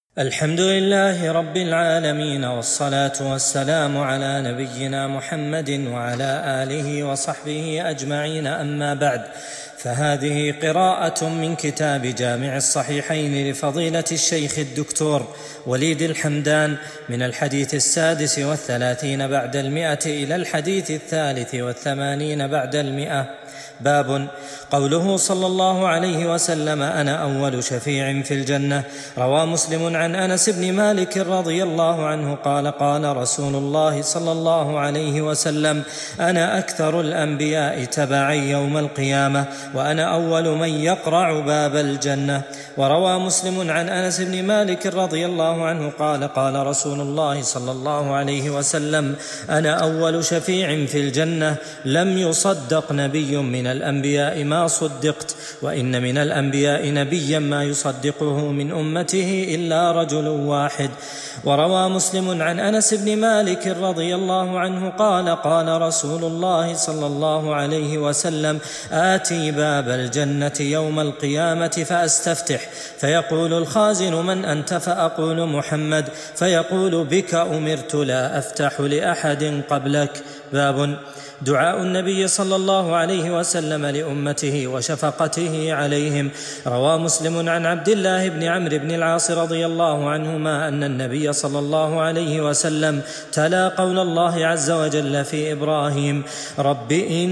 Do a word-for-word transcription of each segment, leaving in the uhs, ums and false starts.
الحمد لله رب العالمين، والصلاة والسلام على نبينا محمد وعلى آله وصحبه أجمعين، أما بعد، فهذه قراءة من كتاب جامع الصحيحين لفضيلة الشيخ الدكتور وليد الحمدان من الحديث السادس والثلاثين بعد المئة إلى الحديث الثالث والثمانين بعد المئة. باب قوله صلى الله عليه وسلم: أنا أول شفيع في الجنة. روى مسلم عن أنس بن مالك رضي الله عنه قال: قال رسول الله صلى الله عليه وسلم: أنا أكثر الأنبياء تبعا يوم القيامة، وأنا أول من يقرع باب الجنة. وروى مسلم عن أنس بن مالك رضي الله عنه قال: قال رسول الله صلى الله عليه وسلم: أنا أول شفيع في الجنة، لم يصدق نبي من الأنبياء ما صدقت، وإن من الأنبياء نبيا ما يصدقه من أمته إلا رجل واحد. وروى مسلم عن أنس بن مالك رضي الله عنه قال: قال رسول الله صلى الله عليه وسلم: آتي باب الجنة يوم القيامة فأستفتح، فيقول الخازن: من أنت؟ فأقول: محمد، فيقول: بك أمرت، لا أفتح لأحد قبلك. باب دعاء النبي صلى الله عليه وسلم لأمته وشفقته عليهم. روى مسلم عن عبد الله بن عمرو بن العاص رضي الله عنهما أن النبي صلى الله عليه وسلم تلا قول الله عز وجل في إبراهيم: رب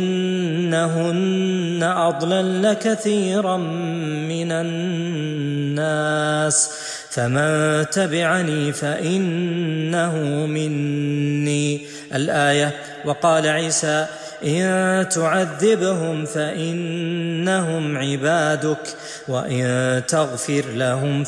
إنهن أضللن كثيرا من الناس، فمن تبعني فإنه مني. الآية. وقال عيسى: إن تعذبهم فإنهم عبادك، وإن تغفر لهم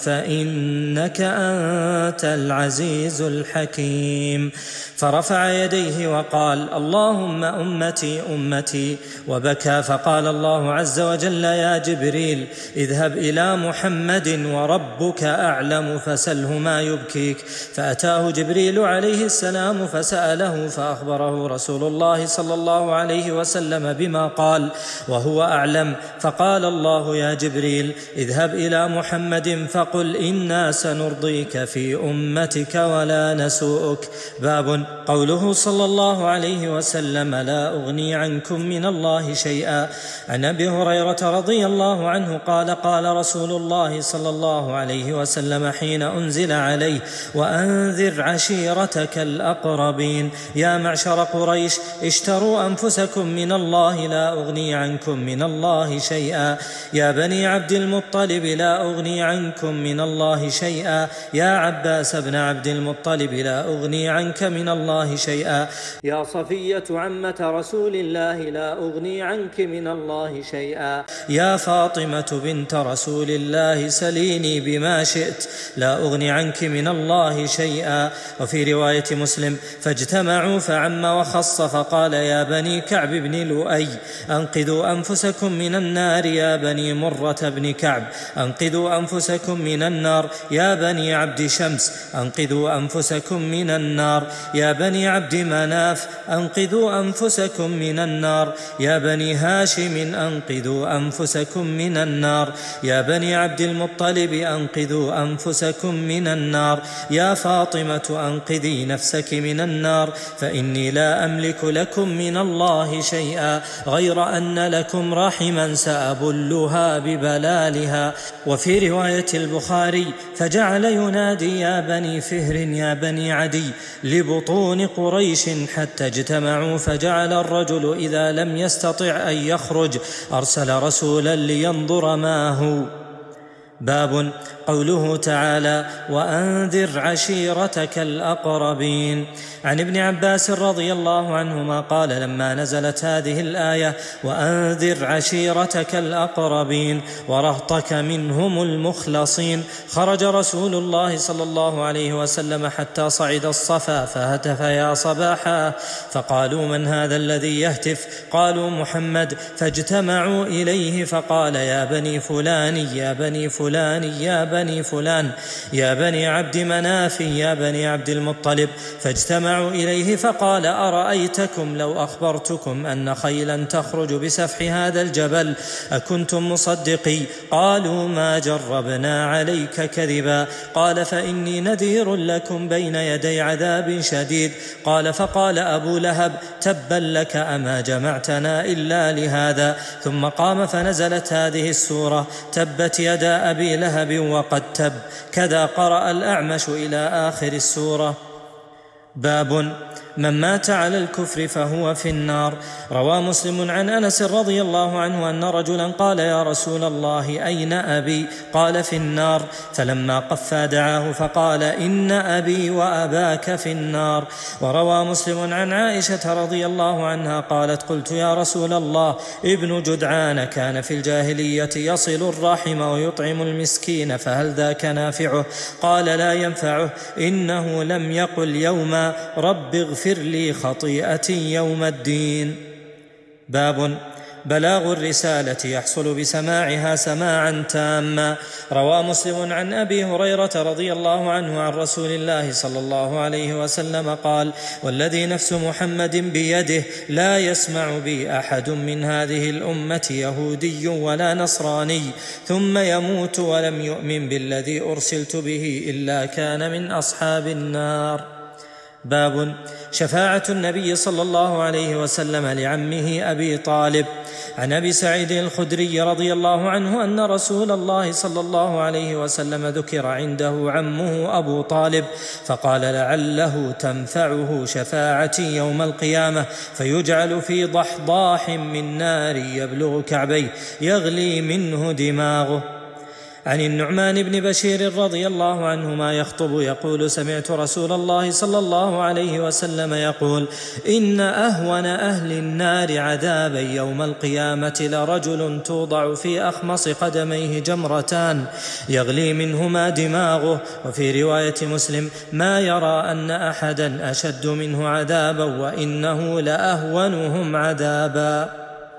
فإنك أنت العزيز الحكيم. فرفع يديه وقال: اللهم أمتي أمتي، وبكى. فقال الله عز وجل: يا جبريل، اذهب إلى محمد وربك أعلم فسله ما يبكيك. فأتاه جبريل عليه السلام فسأله، فأخبره رسول الله صلى الله عليه وسلم بما قال وهو أعلم. فقال الله: يا جبريل، اذهب إلى محمد فقل: إنا سنرضيك في أمتك ولا نسوءك. باب قوله صلى الله عليه وسلم: لا أغني عنكم من الله شيئا. عن أبي هريرة رضي الله عنه قال: قال رسول الله صلى الله عليه وسلم حين أنزل عليه: وأنذر عشيرتك الأقربين. يا معشر قريش، اشتروا أنفسكم من الله، لا أغني عنكم من الله شيئا. يا بني عبد المطلب، لا أغني عنكم من الله شيئا. يا عباس بن عبد المطلب، لا أغني عنك من الله شيئا. يا صفية عمة رسول الله، لا أغني عنك من الله شيئا. يا فاطمة بنت رسول الله، سليني بما شئت، لا أغني عنك من الله شيئا. وفي رواية مسلم: فاجتمعوا فعم وخص، فقال: يا بني كعب بن لؤي، أنقذوا أنفسكم من النار. يا بني مرة بن كعب، أنقذوا أنفسكم من النار. يا بني عبد شمس، أنقذوا أنفسكم من النار. يا بني عبد مناف، أنقذوا أنفسكم من النار. يا بني هاشم، أنقذوا أنفسكم من النار. يا بني عبد المطلب، أنقذوا أنفسكم من النار. يا فاطمة، أنقذي نفسك من النار، فإني لا أملك لكم من الله شيئا، غير أن لكم رحما سأبلها ببلالها. وفي رواية البخاري: فجعل ينادي: يا بني فهر، يا بني عدي، لبطون قريش، حتى اجتمعوا. فجعل الرجل إذا لم يستطع أن يخرج أرسل رسولا لينظر ما هو. باب قوله تعالى: وأنذر عشيرتك الأقربين. عن ابن عباس رضي الله عنهما قال: لما نزلت هذه الآية: وأنذر عشيرتك الأقربين ورهطك منهم المخلصين، خرج رسول الله صلى الله عليه وسلم حتى صعد الصفا فهتف: يا صباحا. فقالوا: من هذا الذي يهتف؟ قالوا: محمد. فاجتمعوا إليه فقال: يا بني فلان، يا بني فلان، فلان يا بني فلان يا بني عبد مناف يا بني عبد المطلب، فاجتمعوا إليه فقال: أرأيتكم لو أخبرتكم أن خيلا تخرج بسفح هذا الجبل أكنتم مصدقي؟ قالوا: ما جربنا عليك كذبا. قال: فإني نذير لكم بين يدي عذاب شديد. قال: فقال أبو لهب: تبا لك، أما جمعتنا إلا لهذا. ثم قام فنزلت هذه السورة: تبت يدا أبي لهب وقد تب. كذا قرأ الأعمش إلى آخر السورة. باب من مات على الكفر فهو في النار. روى مسلم عن أنس رضي الله عنه أن رجلا قال: يا رسول الله، أين أبي؟ قال: في النار. فلما قفى دعاه فقال: إن أبي وأباك في النار. وروى مسلم عن عائشة رضي الله عنها قالت: قلت: يا رسول الله، ابن جدعان كان في الجاهلية يصل الرحم ويطعم المسكين، فهل ذاك نافعه؟ قال: لا ينفعه، إنه لم يقل يوما رب اغفر لي خطيئتي يوم الدين. باب بلاغ الرسالة يحصل بسماعها سماعا تاما. روى مسلم عن أبي هريرة رضي الله عنه عن رسول الله صلى الله عليه وسلم قال: والذي نفس محمد بيده لا يسمع بي أحد من هذه الأمة يهودي ولا نصراني ثم يموت ولم يؤمن بالذي أرسلت به إلا كان من أصحاب النار. باب شفاعة النبي صلى الله عليه وسلم لعمه أبي طالب. عن أبي سعيد الخدري رضي الله عنه أن رسول الله صلى الله عليه وسلم ذكر عنده عمه أبو طالب فقال: لعله تنفعه شفاعتي يوم القيامة، فيجعل في ضحضاح من نار يبلغ كعبيه يغلي منه دماغه. عن النعمان بن بشير رضي الله عنهما يخطب يقول: سمعت رسول الله صلى الله عليه وسلم يقول: إن أهون أهل النار عذابا يوم القيامة لرجل توضع في أخمص قدميه جمرتان يغلي منهما دماغه. وفي رواية مسلم: ما يرى أن أحدا أشد منه عذابا وإنه لأهونهم عذابا.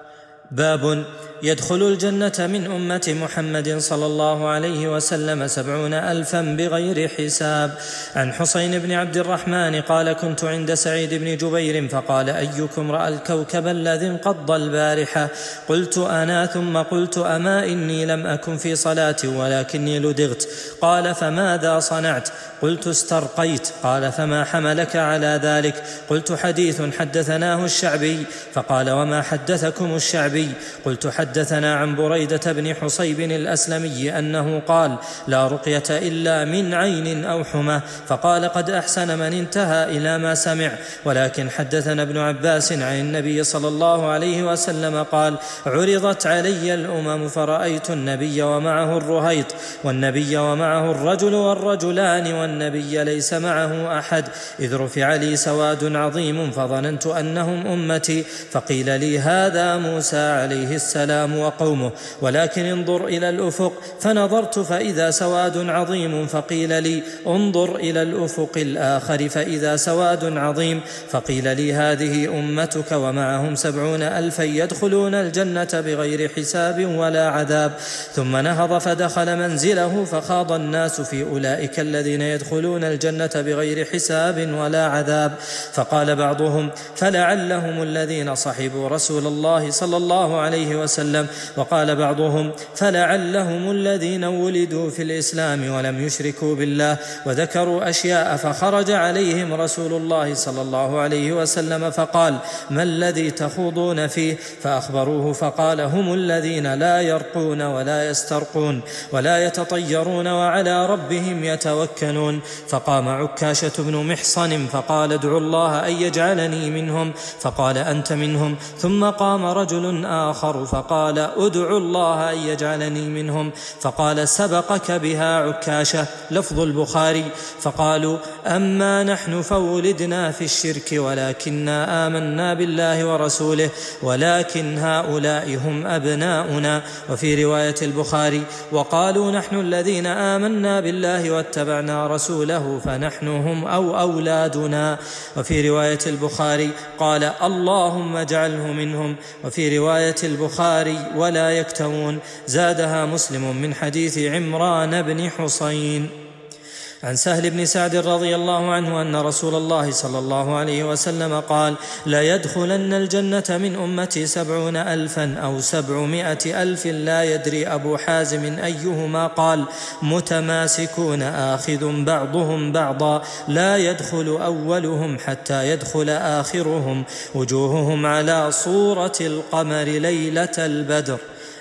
باب يدخل الجنة من أمة محمد صلى الله عليه وسلم سبعون ألفا بغير حساب. عن حسين بن عبد الرحمن قال: كنت عند سعيد بن جبير فقال: أيكم رأى الكوكب الذي انقض البارحة؟ قلت: أنا. ثم قلت: أما إني لم أكن في صلاة ولكني لدغت. قال: فماذا صنعت؟ قلت: استرقيت. قال: فما حملك على ذلك؟ قلت: حديث حدثناه الشعبي. فقال: وما حدثكم الشعبي؟ قلت: حدثنا عن بريدة بن حصيب الأسلمي أنه قال: لا رقية إلا من عين أو حمى. فقال: قد أحسن من انتهى إلى ما سمع. ولكن حدثنا ابن عباس عن النبي صلى الله عليه وسلم قال: عرضت علي الأمم فرأيت النبي ومعه الرهيط والنبي ومعه الرجل والرجلان والنبي ليس معه أحد، إذ رفع لي سواد عظيم فظننت أنهم أمتي، فقيل لي: هذا موسى عليه السلام وقومه، ولكن انظر إلى الأفق. فنظرت فإذا سواد عظيم، فقيل لي: انظر إلى الأفق الآخر فإذا سواد عظيم، فقيل لي: هذه أمتك ومعهم سبعون ألفا يدخلون الجنة بغير حساب ولا عذاب. ثم نهض فدخل منزله فخاض الناس في أولئك الذين يدخلون الجنة بغير حساب ولا عذاب. فقال بعضهم: فلعلهم الذين صحبوا رسول الله صلى الله عليه وسلم. وقال بعضهم: فلعلهم الذين ولدوا في الإسلام ولم يشركوا بالله. وذكروا أشياء، فخرج عليهم رسول الله صلى الله عليه وسلم فقال: ما الذي تخوضون فيه؟ فأخبروه فقال: هم الذين لا يرقون ولا يسترقون ولا يتطيرون وعلى ربهم يتوكلون. فقام عكاشة بن محصن فقال: ادعوا الله أن يجعلني منهم. فقال: أنت منهم. ثم قام رجل آخر فقال: ادعوا الله أن يجعلني منهم. فقال: سبقك بها عكاشة. لفظ البخاري: فقالوا: أما نحن فولدنا في الشرك ولكننا آمنا بالله ورسوله ولكن هؤلاء هم أبناؤنا. وفي رواية البخاري: وقالوا: نحن الذين آمنا بالله واتبعنا رسوله فنحن هم أو أولادنا. وفي رواية البخاري قال: اللهم اجعله منهم. وفي رواية البخاري البخاري ولا يكتوون. زادها مسلم من حديث عمران بن حصين. عن سهل بن سعد رضي الله عنه أن رسول الله صلى الله عليه وسلم قال: لا يدخلن الجنة من أمتي سبعون ألفا أو سبعمائة ألف لا يدري أبو حازم أيهما قال: متماسكون آخذ بعضهم بعضا لا يدخل أولهم حتى يدخل آخرهم وجوههم على صورة القمر ليلة البدر.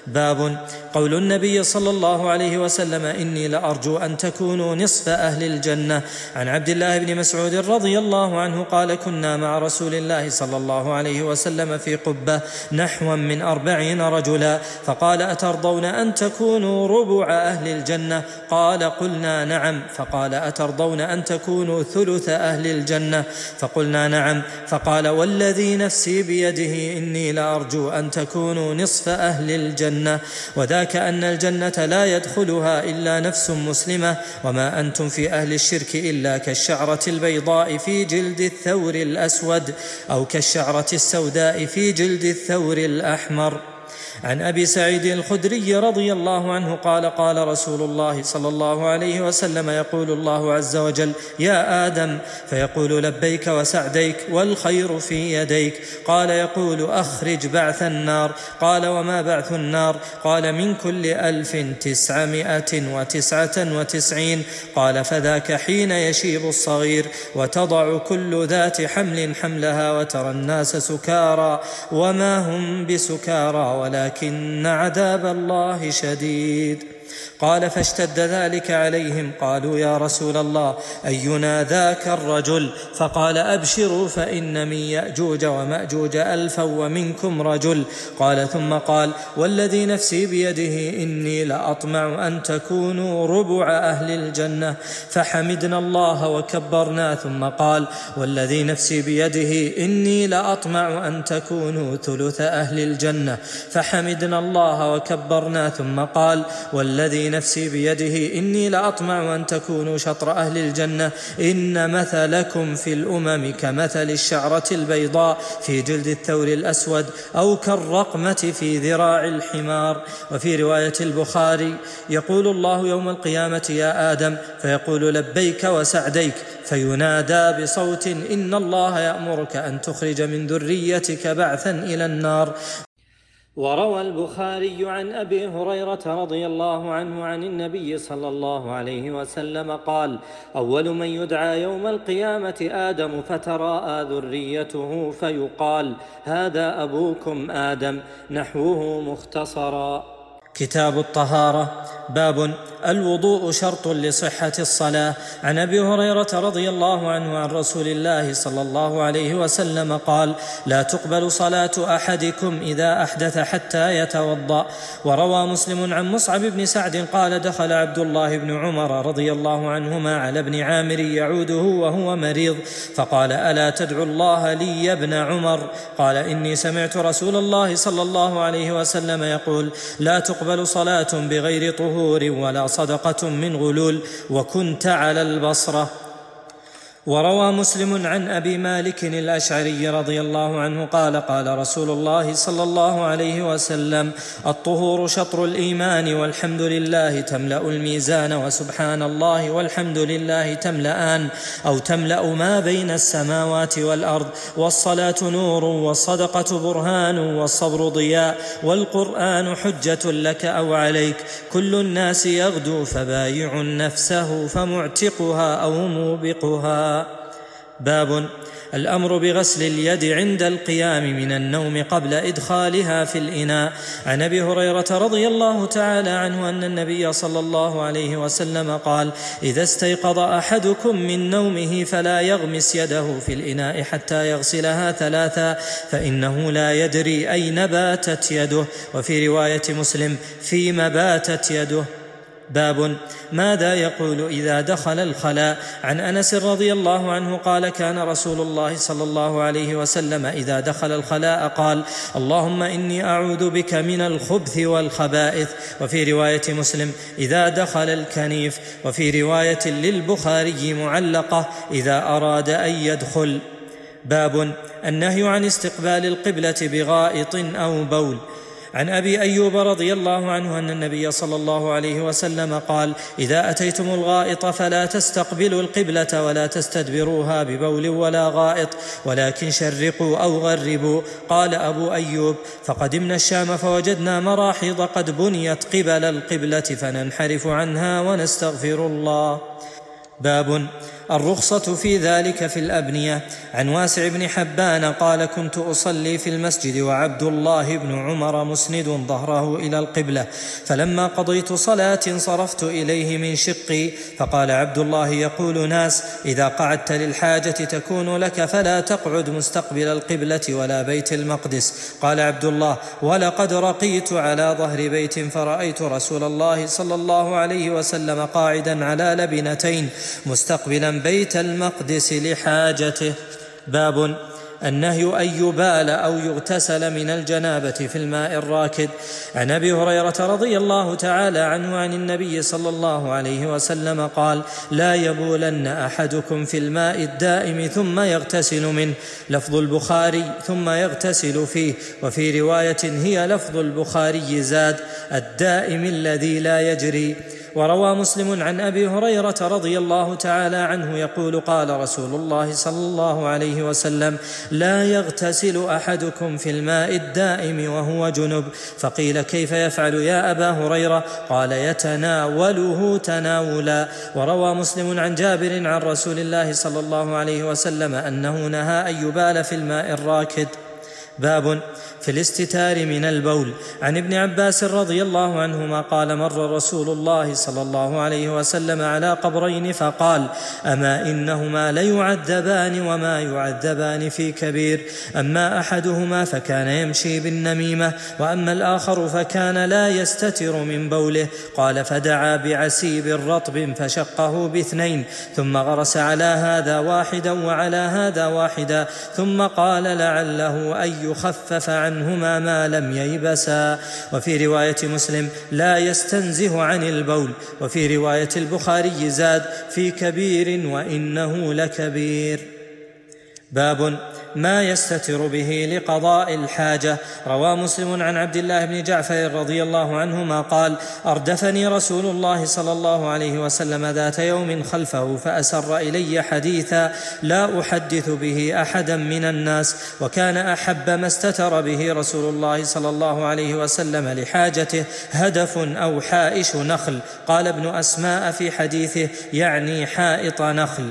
باب قول النبي صلى الله عليه وسلم: إني لأرجو أن تكونوا نصف أهل الجنة. عن عبد الله بن مسعود رضي الله عنه قال: كنا مع رسول الله صلى الله عليه وسلم في قبة نحو من أربعين رجلا، فقال: أترضون أن تكونوا ربع أهل الجنة؟ قال: قلنا نعم. فقال: أترضون أن تكونوا ثلث أهل الجنة؟ فقلنا نعم. فقال: والذي نفسي بيده إني لأرجو أن تكونوا نصف أهل الجنة، وذاك أن الجنة لا يدخلها إلا نفس مسلمة، وما أنتم في أهل الشرك إلا كالشعرة البيضاء في جلد الثور الأسود أو كالشعرة السوداء في جلد الثور الأحمر. عن أبي سعيد الخدري رضي الله عنه قال: قال رسول الله صلى الله عليه وسلم: يقول الله عز وجل: يا آدم، فيقول: لبيك وسعديك والخير في يديك. قال: يقول: أخرج بعث النار. قال: وما بعث النار؟ قال: من كل ألف تسعمائة وتسعة وتسعين. قال: فذاك حين يشيب الصغير وتضع كل ذات حمل حملها وترى الناس سكارى وما هم بسكارى ولكن عذاب الله شديد. قال: فاشتد ذلك عليهم. قالوا: يا رسول الله، أينا ذاك الرجل؟ فقال: أبشروا فإن من يأجوج ومأجوج ألفا ومنكم رجل. قال: ثم قال: والذي نفسي بيده إني لأطمع أن تكونوا ربع أهل الجنة. فحمدنا الله وكبرنا. ثم قال: والذي نفسي بيده إني لأطمع أن تكونوا ثلث أهل الجنة. فحمدنا الله وكبرنا. ثم قال: والذي نفسي بيده إني لأطمع أن تكونوا شطر أهل الجنة. إن مثلكم في الأمم كمثل الشعرة البيضاء في جلد الثور الأسود أو كالرقمة في ذراع الحمار. وفي رواية البخاري: يقول الله يوم القيامة: يا آدم، فيقول: لبيك وسعديك. فينادى بصوت: إن الله يأمرك أن تخرج من ذريتك بعثا إلى النار. وروى البخاري عن أبي هريرة رضي الله عنه عن النبي صلى الله عليه وسلم قال: أول من يدعى يوم القيامة آدم، فتراءى ذريته فيقال: هذا أبوكم آدم. نحوه مختصرا. كتاب الطهارة. باب الوضوء شرط لصحة الصلاة. عن أبي هريرة رضي الله عنه عن رسول الله صلى الله عليه وسلم قال: لا تقبل صلاة أحدكم إذا أحدث حتى يتوضأ. وروى مسلم عن مصعب بن سعد قال: دخل عبد الله بن عمر رضي الله عنهما على ابن عامر يعوده وهو مريض، فقال: ألا تدعو الله لي يا ابن عمر؟ قال: إني سمعت رسول الله صلى الله عليه وسلم يقول: لا تقبل صلاة بغير طهور ولا صدقة من غلول، وكنت على البصرة. وروى مسلم عن أبي مالك الأشعري رضي الله عنه قال: قال رسول الله صلى الله عليه وسلم: الطهور شطر الإيمان، والحمد لله تملأ الميزان، وسبحان الله والحمد لله تملأان أو تملأ ما بين السماوات والأرض. والصلاة نور، والصدقة برهان، والصبر ضياء، والقرآن حجة لك أو عليك. كل الناس يغدو، فبايع نفسه فمعتقها أو موبقها. باب الأمر بغسل اليد عند القيام من النوم قبل إدخالها في الإناء. عن أبي هريرة رضي الله تعالى عنه أن النبي صلى الله عليه وسلم قال: إذا استيقظ أحدكم من نومه فلا يغمس يده في الإناء حتى يغسلها ثلاثا، فإنه لا يدري أين باتت يده. وفي رواية مسلم: فيما باتت يده. باب ماذا يقول إذا دخل الخلاء. عن أنس رضي الله عنه قال: كان رسول الله صلى الله عليه وسلم إذا دخل الخلاء قال: اللهم إني أعوذ بك من الخبث والخبائث. وفي رواية مسلم: إذا دخل الكنيف. وفي رواية للبخاري معلقة: إذا أراد أن يدخل. باب النهي عن استقبال القبلة بغائط أو بول. عن أبي أيوب رضي الله عنه أن النبي صلى الله عليه وسلم قال: إذا أتيتم الغائط فلا تستقبلوا القبلة ولا تستدبروها ببول ولا غائط، ولكن شرقوا أو غربوا. قال أبو أيوب: فقدمنا الشام فوجدنا مراحيض قد بنيت قبل القبلة فننحرف عنها ونستغفر الله. باب الرخصة في ذلك في الأبنية. عن واسع بن حبان قال: كنت أصلي في المسجد وعبد الله بن عمر مسند ظهره إلى القبلة، فلما قضيت صلاة صرفت إليه من شقي، فقال عبد الله يقول ناس: إذا قعدت للحاجة تكون لك فلا تقعد مستقبل القبلة ولا بيت المقدس. قال عبد الله: ولقد رقيت على ظهر بيت فرأيت رسول الله صلى الله عليه وسلم قاعدا على لبنتين مستقبلا بيت المقدس لحاجته. باب النهي أن يبال أو يغتسل من الجنابة في الماء الراكد. عن أبي هريرة رضي الله تعالى عنه عن النبي صلى الله عليه وسلم قال: لا يبولن أحدكم في الماء الدائم ثم يغتسل منه. لفظ البخاري ثم يغتسل فيه، وفي رواية هي لفظ البخاري زاد: الدائم الذي لا يجري. وروى مسلم عن أبي هريرة رضي الله تعالى عنه يقول: قال رسول الله صلى الله عليه وسلم: لا يغتسل أحدكم في الماء الدائم وهو جنب. فقيل: كيف يفعل يا أبا هريرة؟ قال: يتناوله تناولا. وروى مسلم عن جابر عن رسول الله صلى الله عليه وسلم أنه نهى أن يبال في الماء الراكد. باب في الاستتار من البول. عن ابن عباس رضي الله عنهما قال: مر رسول الله صلى الله عليه وسلم على قبرين فقال: أما إنهما ليعذبان وما يعذبان في كبير، أما أحدهما فكان يمشي بالنميمة، وأما الآخر فكان لا يستتر من بوله. قال: فدعا بعسيب رطب فشقه باثنين، ثم غرس على هذا واحدا وعلى هذا واحدا، ثم قال: لعله أن يخفف عنهما ما لم ييبسا. وفي رواية مسلم: لا يستنزه عن البول. وفي رواية البخاري زاد: في كبير وإنه لكبير. باب ما يستتر به لقضاء الحاجة. روى مسلم عن عبد الله بن جعفر رضي الله عنهما قال: أردفني رسول الله صلى الله عليه وسلم ذات يوم خلفه فأسر إلي حديثا لا أحدث به أحدا من الناس، وكان أحب ما استتر به رسول الله صلى الله عليه وسلم لحاجته هدف أو حائش نخل. قال ابن أسماء في حديثه: يعني حائط نخل.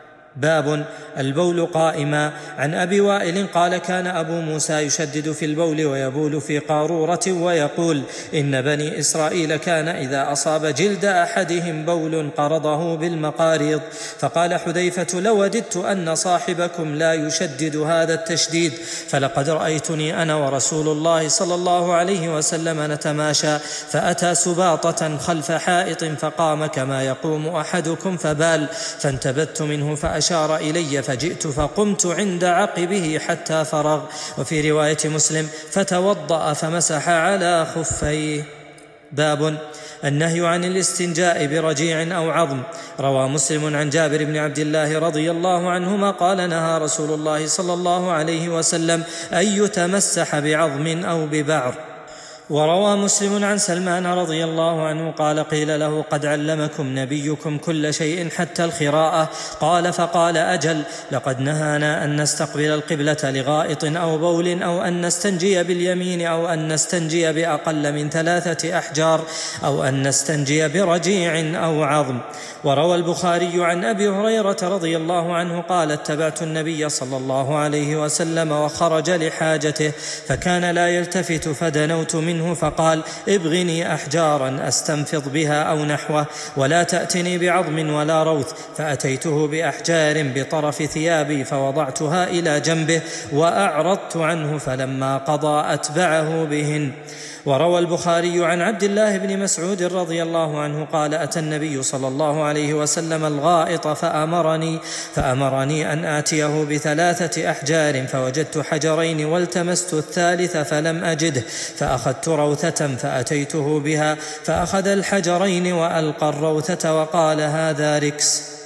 باب البول قائما. عن أبي وائل قال: كان أبو موسى يشدد في البول ويبول في قارورة ويقول: إن بني إسرائيل كان إذا أصاب جلد أحدهم بول قرضه بالمقاريض. فقال حذيفة: لوددت أن صاحبكم لا يشدد هذا التشديد، فلقد رأيتني أنا ورسول الله صلى الله عليه وسلم نتماشى، فأتى سباطة خلف حائط فقام كما يقوم أحدكم فبال، فانتبذت منه فأشار إلي فجئت فقمت عند عقبه حتى فرغ. وفي رواية مسلم: فتوضأ فمسح على خفيه. باب النهي عن الاستنجاء برجيع أو عظم. روى مسلم عن جابر بن عبد الله رضي الله عنهما قال: نهى رسول الله صلى الله عليه وسلم أن يتمسح بعظم أو ببعر. وروى مسلم عن سلمان رضي الله عنه قال: قيل له: قد علمكم نبيكم كل شيء حتى الخراءة؟ قال: فقال: أجل، لقد نهانا أن نستقبل القبلة لغائط أو بول، أو أن نستنجي باليمين، أو أن نستنجي بأقل من ثلاثة أحجار، أو أن نستنجي برجيع أو عظم. وروى البخاري عن أبي هريرة رضي الله عنه قال: اتبعت النبي صلى الله عليه وسلم وخرج لحاجته، فكان لا يلتفت، فدنوت منه فقال: ابغني أحجارا أستنفض بها أو نحوه، ولا تأتني بعظم ولا روث. فأتيته بأحجار بطرف ثيابي فوضعتها إلى جنبه وأعرضت عنه، فلما قضى أتبعه بهن. وروى البخاري عن عبد الله بن مسعود رضي الله عنه قال: أتى النبي صلى الله عليه وسلم الغائط فأمرني, فأمرني أن آتيه بثلاثة أحجار، فوجدت حجرين والتمست الثالث فلم أجده، فأخذت روثة فأتيته بها، فأخذ الحجرين وألقى الروثة وقال: هذا ركس.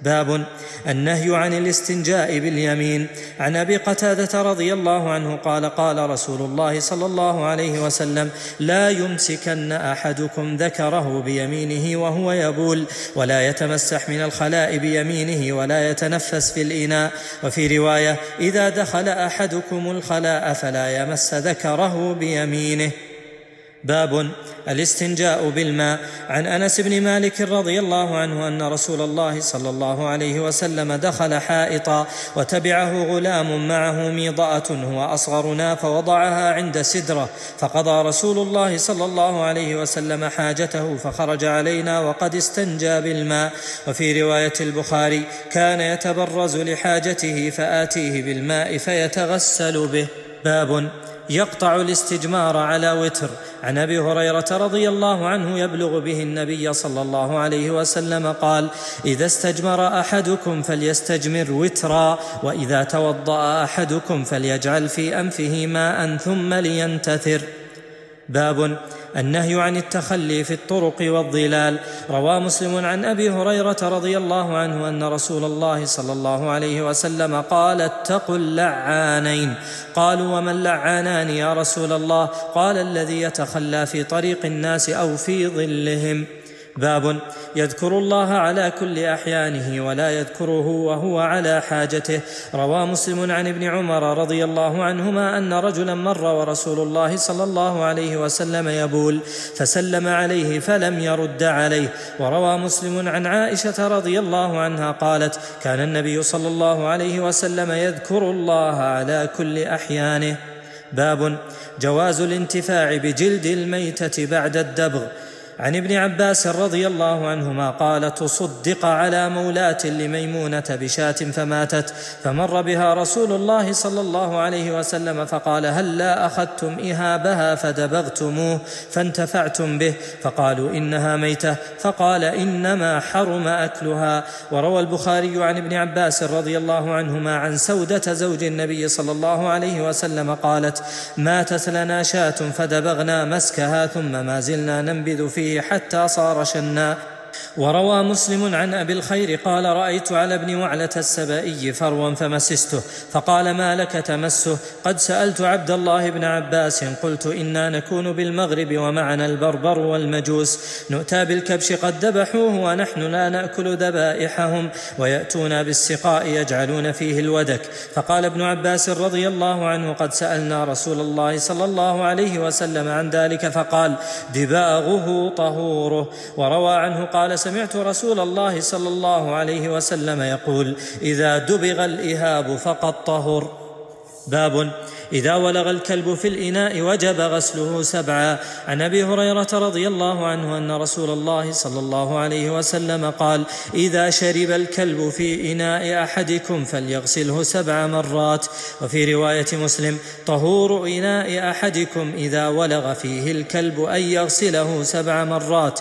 باب النهي عن الاستنجاء باليمين. عن أبي قتادة رضي الله عنه قال قال رسول الله صلى الله عليه وسلم: لا يمسكن أحدكم ذكره بيمينه وهو يبول، ولا يتمسح من الخلاء بيمينه، ولا يتنفس في الإناء. وفي رواية: إذا دخل أحدكم الخلاء فلا يمس ذكره بيمينه. باب الاستنجاء بالماء. عن أنس بن مالك رضي الله عنه أن رسول الله صلى الله عليه وسلم دخل حائطا وتبعه غلام معه ميضأة هو أصغرنا فوضعها عند سدرة، فقضى رسول الله صلى الله عليه وسلم حاجته فخرج علينا وقد استنجى بالماء. وفي رواية البخاري: كان يتبرز لحاجته فآتيه بالماء فيتغسل به. باب يقطع الاستجمار على وتر. عن أبي هريرة رضي الله عنه يبلغ به النبي صلى الله عليه وسلم قال: إذا استجمر أحدكم فليستجمر وترا، وإذا توضأ أحدكم فليجعل في أنفه ماء ثم لينتثر. باب النهي عن التخلي في الطرق والظلال. روى مسلم عن أبي هريرة رضي الله عنه أن رسول الله صلى الله عليه وسلم قال: اتقوا اللعانين. قالوا: وما اللعانان يا رسول الله؟ قال: الذي يتخلى في طريق الناس أو في ظلهم. باب يذكر الله على كل أحيانه ولا يذكره وهو على حاجته. روى مسلم عن ابن عمر رضي الله عنهما أن رجلا مر ورسول الله صلى الله عليه وسلم يبول فسلم عليه فلم يرد عليه. وروى مسلم عن عائشة رضي الله عنها قالت: كان النبي صلى الله عليه وسلم يذكر الله على كل أحيانه. باب جواز الانتفاع بجلد الميتة بعد الدبغ. عن ابن عباس رضي الله عنهما قال: تصدق على مولاة لميمونة بشاة فماتت، فمر بها رسول الله صلى الله عليه وسلم فقال: هل لا أخذتم إهابها فدبغتموه فانتفعتم به؟ فقالوا: إنها ميتة. فقال: إنما حرم أكلها. وروى البخاري عن ابن عباس رضي الله عنهما عن سودة زوج النبي صلى الله عليه وسلم قالت: ماتت لنا شاة فدبغنا مسكها ثم ما زلنا ننبذ فيه حتى صار شنا. وروى مسلم عن أبي الخير قال: رأيت على ابن وعلة السبائي فروا فمسسته، فقال: ما لك تمسه؟ قد سألت عبد الله بن عباس قلت: إنا نكون بالمغرب ومعنا البربر والمجوس، نؤتى بالكبش قد ذبحوه ونحن لا نأكل ذبائحهم، ويأتون بالسقاء يجعلون فيه الودك. فقال ابن عباس رضي الله عنه: قد سألنا رسول الله صلى الله عليه وسلم عن ذلك فقال: دباغه طهوره. وروى عنه قال: سمعت رسول الله صلى الله عليه وسلم يقول: إذا دبغ الإهاب فقد طهر. باب إذا ولغ الكلب في الإناء وجب غسله سبعا. عن أبي هريرة رضي الله عنه أن رسول الله صلى الله عليه وسلم قال: إذا شرب الكلب في إناء أحدكم فليغسله سبع مرات. وفي رواية مسلم: طهور إناء أحدكم إذا ولغ فيه الكلب أن يغسله سبع مرات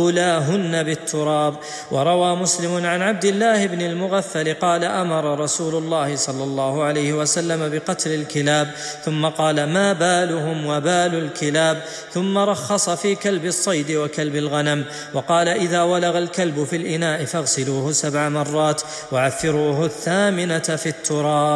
أولاهن بالتراب. وروى مسلم عن عبد الله بن المغفل قال: أمر رسول الله صلى الله عليه وسلم بقتل الكلاب، ثم قال: ما بالهم وبال الكلاب، ثم رخص في كلب الصيد وكلب الغنم، وقال: إذا ولغ الكلب في الإناء فاغسلوه سبع مرات وعفروه الثامنة في التراب.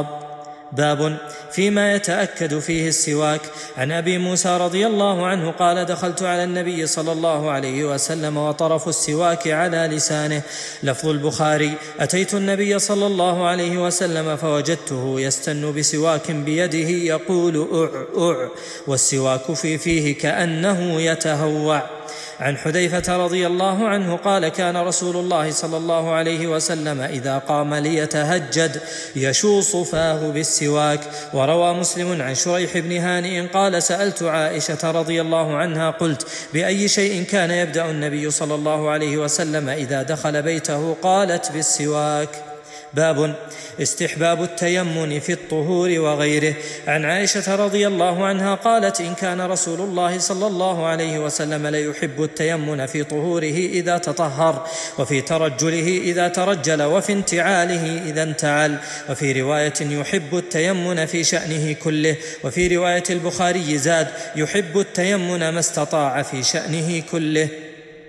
باب فيما يتأكد فيه السواك. عن أبي موسى رضي الله عنه قال: دخلت على النبي صلى الله عليه وسلم وطرف السواك على لسانه. لفظ البخاري: أتيت النبي صلى الله عليه وسلم فوجدته يستن بسواك بيده يقول أع أع، والسواك في فيه كأنه يتهوع. عن حذيفة رضي الله عنه قال: كان رسول الله صلى الله عليه وسلم إذا قام ليتهجد يشوص فاه بالسواك. وروى مسلم عن شريح بن هانئ قال: سألت عائشة رضي الله عنها قلت: بأي شيء كان يبدأ النبي صلى الله عليه وسلم إذا دخل بيته؟ قالت: بالسواك. باب استحباب التيمم في الطهور وغيره. عن عائشة رضي الله عنها قالت: إن كان رسول الله صلى الله عليه وسلم ليحب التيمم في طهوره إذا تطهر، وفي ترجله إذا ترجل، وفي انتعاله إذا انتعل. وفي رواية: يحب التيمم في شأنه كله. وفي رواية البخاري زاد: يحب التيمم ما استطاع في شأنه كله.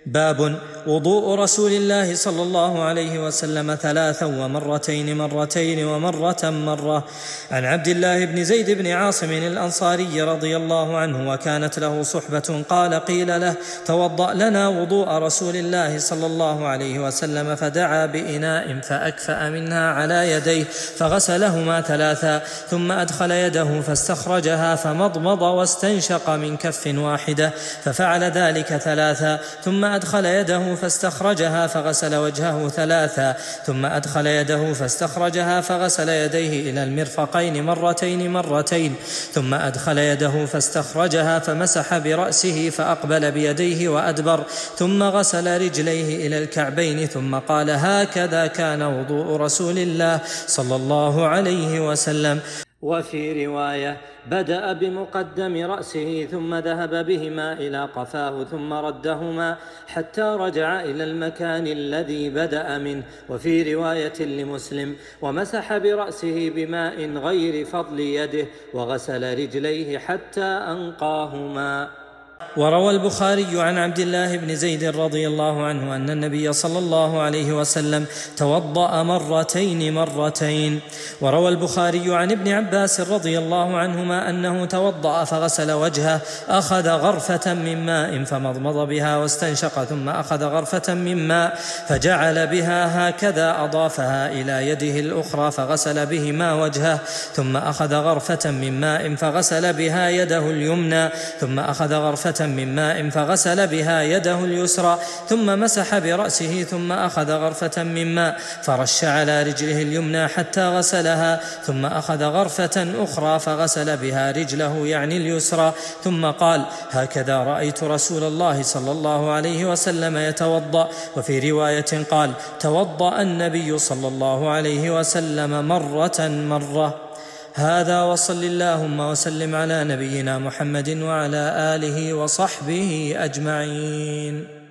باب وضوء رسول الله صلى الله عليه وسلم ثلاثا ومرتين مرتين ومرة مرة. عن عبد الله بن زيد بن عاصم الأنصاري رضي الله عنه وكانت له صحبة قال قيل له توضأ لنا وضوء رسول الله صلى الله عليه وسلم، فدعا بإناء فأكفأ منها على يديه فغسلهما ثلاثا، ثم أدخل يده فاستخرجها فمضمض واستنشق من كف واحدة، ففعل ذلك ثلاثا، ثم أدخل يده فاستخرجها فغسل وجهه ثلاثا، ثم أدخل يده فاستخرجها فغسل يديه إلى المرفقين مرتين مرتين، ثم أدخل يده فاستخرجها فمسح برأسه فأقبل بيديه وأدبر، ثم غسل رجليه إلى الكعبين، ثم قال هكذا كان وضوء رسول الله صلى الله عليه وسلم. وفي رواية بدأ بمقدم رأسه ثم ذهب بهما إلى قفاه ثم ردهما حتى رجع إلى المكان الذي بدأ منه. وفي رواية لمسلم ومسح برأسه بماء غير فضل يده وغسل رجليه حتى أنقاهما. وروى البخاري عن عبد الله بن زيد رضي الله عنه أن النبي صلى الله عليه وسلم توضأ مرتين مرتين. وروى البخاري عن ابن عباس رضي الله عنهما أنه توضأ فغسل وجهه، أخذ غرفة من ماء فمضمض بها واستنشق، ثم أخذ غرفة من ماء فجعل بها هكذا، أضافها إلى يده الأخرى فغسل بهما وجهه، ثم أخذ غرفة من ماء فغسل بها يده اليمنى، ثم أخذ غرفة من ماء فغسل بها يده اليسرى، ثم مسح برأسه، ثم أخذ غرفة من ماء فرش على رجله اليمنى حتى غسلها، ثم أخذ غرفة أخرى فغسل بها رجله يعني اليسرى، ثم قال هكذا رأيت رسول الله صلى الله عليه وسلم يتوضأ. وفي رواية قال توضأ النبي صلى الله عليه وسلم مرة مرة. هذا وصل اللهم وسلم على نبينا محمد وعلى آله وصحبه أجمعين.